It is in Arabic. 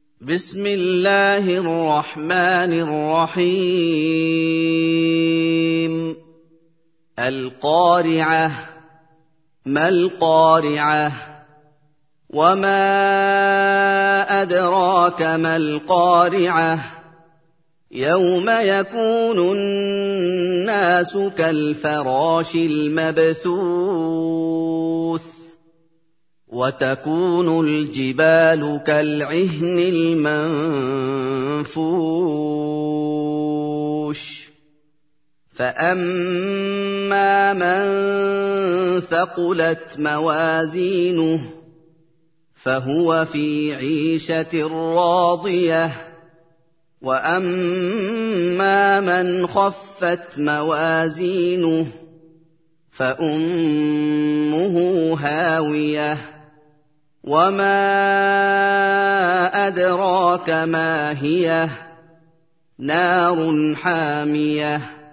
بسم الله الرحمن الرحيم القارعة ما القارعة وما أدراك ما القارعة يوم يكون الناس كالفراش المبثوث وتكون الجبال كالعهن المنفوش فأما من ثقلت موازينه فهو في عيشة راضية وأما من خفت موازينه فأمه هاوية وما أدراك ما هي نار حامية